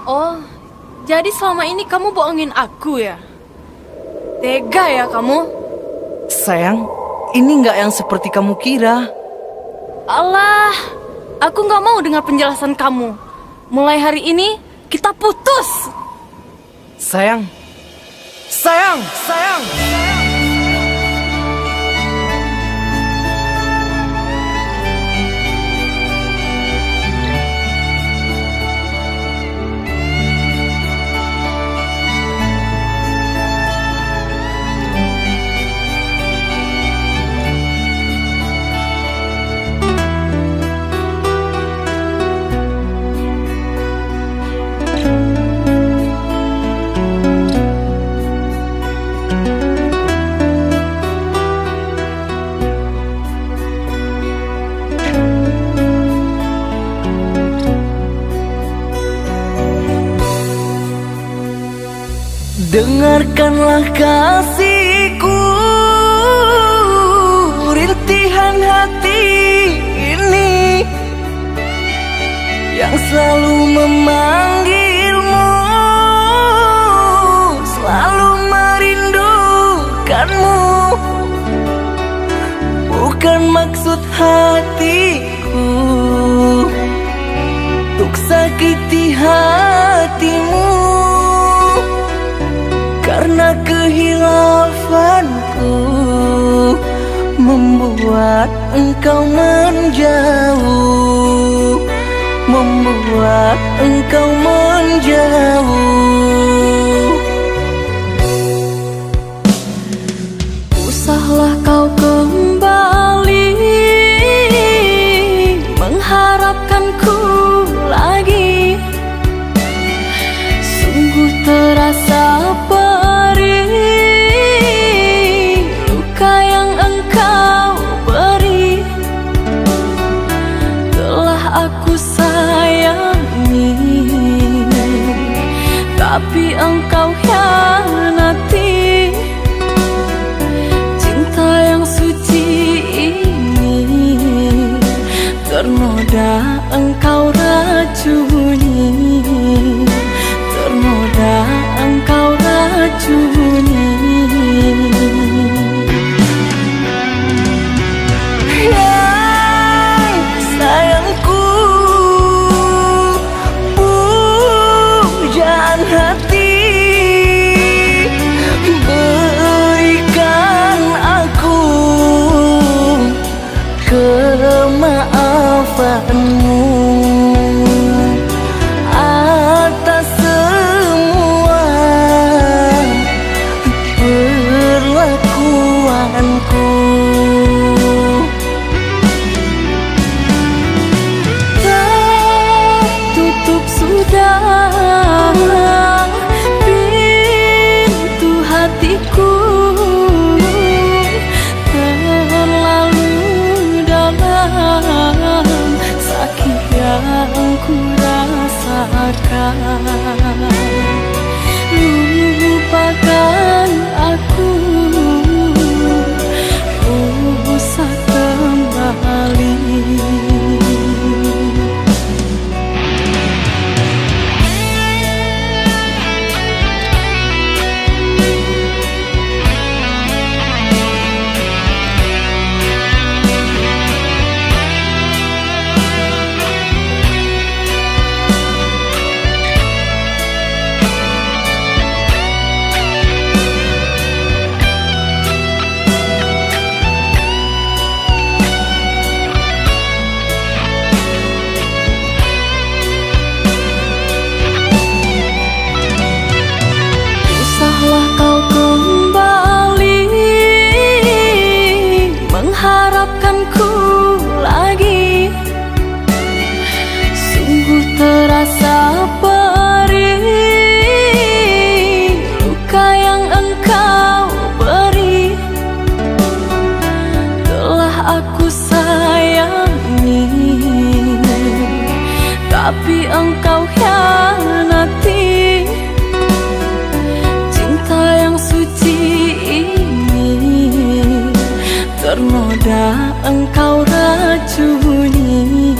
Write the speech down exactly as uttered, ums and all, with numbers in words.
Oh, jadi selama ini kamu bohongin aku ya? Tega ya kamu? Sayang, ini nggak yang seperti kamu kira. Alah, aku nggak mau dengar penjelasan kamu. Mulai hari ini, kita putus. Sayang, sayang, sayang. Dengarkanlah kasihku, rintihan hati ini yang selalu memanggilmu, selalu merindukanmu. Bukan maksud hatiku untuk sakiti hatimu, karena kehilafanku membuat engkau menjauh, membuat engkau menjauh. Usahlah kau kembali mengharapkanku lagi. Sungguh terasa tapi engkau hianati cinta yang suci ini. Ternoda engkau racuni, ternoda engkau racuni. Yang sayangku, hati berikan aku kemaafanmu atas semua perlakuanku. Tertutup sudah ku rasakan. Lupakan aku, usah kembali. Harapkanku lagi. Sungguh terasa perih luka yang engkau beri. Telah aku sayangi, tapi engkau hianati cinta yang suci ini. Ternoda engkau racuni.